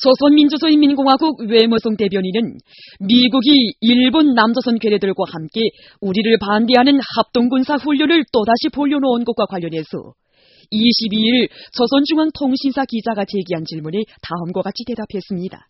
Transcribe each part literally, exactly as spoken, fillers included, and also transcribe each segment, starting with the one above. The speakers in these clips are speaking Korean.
조선민주주의인민공화국 외무성 대변인은 미국이 일본 남조선 괴뢰들과 함께 우리를 반대하는 합동군사 훈련을 또다시 벌여놓은 것과 관련해서 이십이일 조선중앙통신사 기자가 제기한 질문에 다음과 같이 대답했습니다.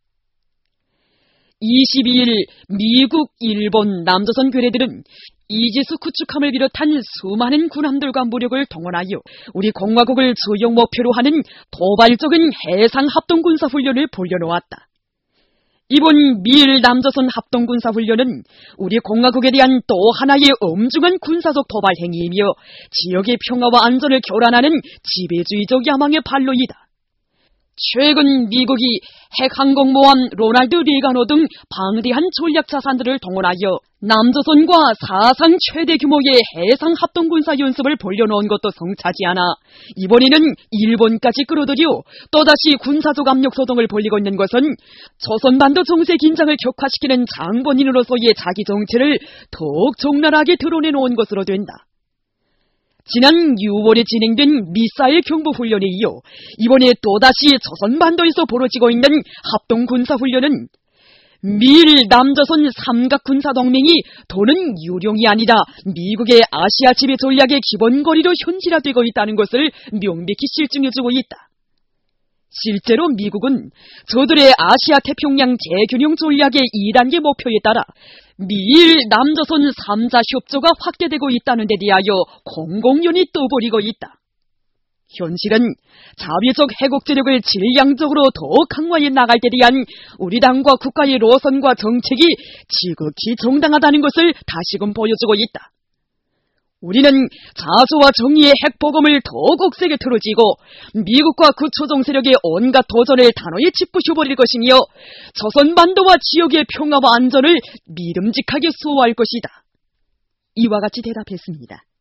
이십이일 미국, 일본, 남조선 괴뢰들은 이지스 구축함을 비롯한 수많은 군함들과 무력을 동원하여 우리 공화국을 주요 목표로 하는 도발적인 해상합동군사훈련을 벌여놓았다. 이번 미일 남조선 합동군사훈련은 우리 공화국에 대한 또 하나의 엄중한 군사적 도발 행위이며 지역의 평화와 안전을 교란하는 지배주의적 야망의 발로이다. 최근 미국이 핵항공모함 로널드 레가노 등 방대한 전략 자산들을 동원하여 남조선과 사상 최대 규모의 해상합동군사 연습을 벌여놓은 것도 성차지 않아 이번에는 일본까지 끌어들여 또다시 군사적 압력 소동을 벌이고 있는 것은 조선반도 정세 긴장을 격화시키는 장본인으로서의 자기 정체를 더욱 적나라하게 드러내놓은 것으로 된다. 지난 유월에 진행된 미사일 경보훈련에 이어 이번에 또다시 조선반도에서 벌어지고 있는 합동군사훈련은 미일 남조선 삼각군사동맹이 도는 유령이 아니다 미국의 아시아 지배 전략의 기본거리로 현실화되고 있다는 것을 명백히 실증해주고 있다. 실제로 미국은 저들의 아시아 태평양 재균형 전략의 이 단계 목표에 따라 미일 남조선 삼자 협조가 확대되고 있다는 데 대하여 공공연히 떠벌이고 있다. 현실은 자비적 해국제력을 질량적으로 더 강화해 나갈 때 대한 우리 당과 국가의 노선과 정책이 지극히 정당하다는 것을 다시금 보여주고 있다. 우리는 자주와 정의의 핵보검을 더욱 억세게 틀어지고 미국과 그 초종 세력의 온갖 도전을 단호히 짓부셔버릴 것이며 조선반도와 지역의 평화와 안전을 믿음직하게 수호할 것이다. 이와 같이 대답했습니다.